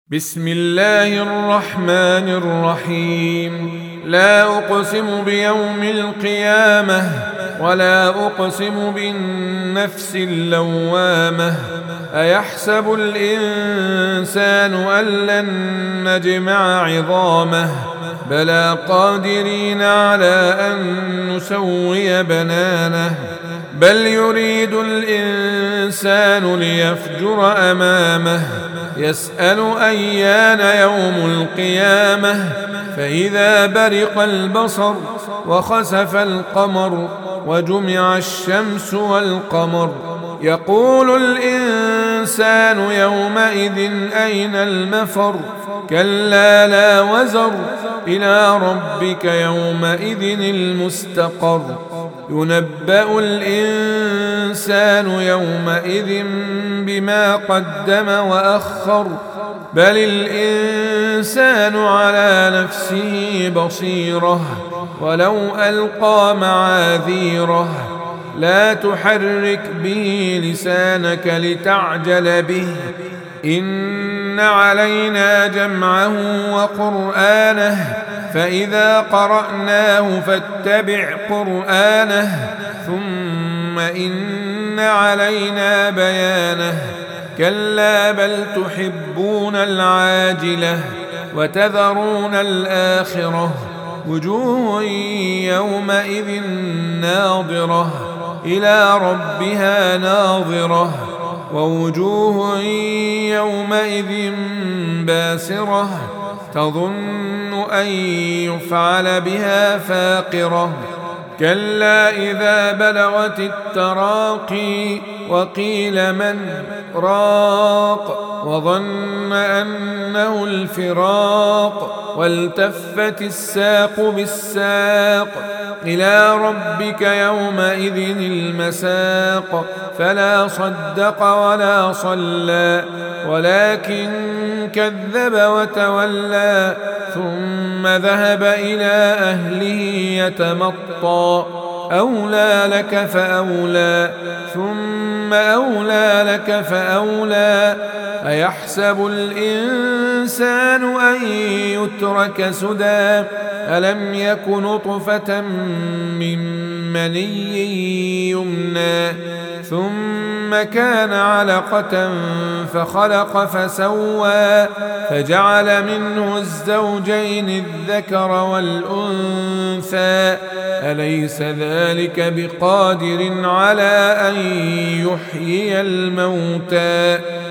بسم الله الرحمن الرحيم. لا أقسم بيوم القيامة ولا أقسم بالنفس اللوامة. أيحسب الإنسان أن لن نجمع عظامه بلى قادرين على أن نسوي بنانه بل يريد الإنسان ليفجر أمامه يسأل أيان يوم القيامة فإذا برق البصر وخسف القمر وجمع الشمس والقمر يقول الإنسان يومئذ أين المفر كلا لا وزر إلى ربك يومئذ المستقر ينبأ الإنسان يومئذ بما قدم وأخر بل الإنسان على نفسه بصيرة ولو ألقى معاذيره لا تحرك به لسانك لتعجل به إن علينا جمعه وقرآنه فإذا قرأناه فاتبع قرآنه ثم إن علينا بيانه كلا بل تحبون العاجلة وتذرون الآخرة وجوه يومئذ ناظرة إلى ربها ناظرة ووجوه يومئذ باسرة تظن أن يفعل بها فاقرة كلا إذا بلغت التراقي وقيل من راق وظن أنه الفراق والتفت الساق بالساق إلى ربك يومئذ المساق فلا صدق ولا صلى ولكن كذب وتولى ثم ذهب إلى أهله يتمطى أولى لك فأولى ثم أولى لك فأولى أيحسب الإنسان أن يترك سدى ألم يك نطفة من مني يمنى ثم كان علقة فخلق فسوى فجعل منه الزوجين الذكر والأنثى أليس ذلك بقادر على أن يحيي الموتى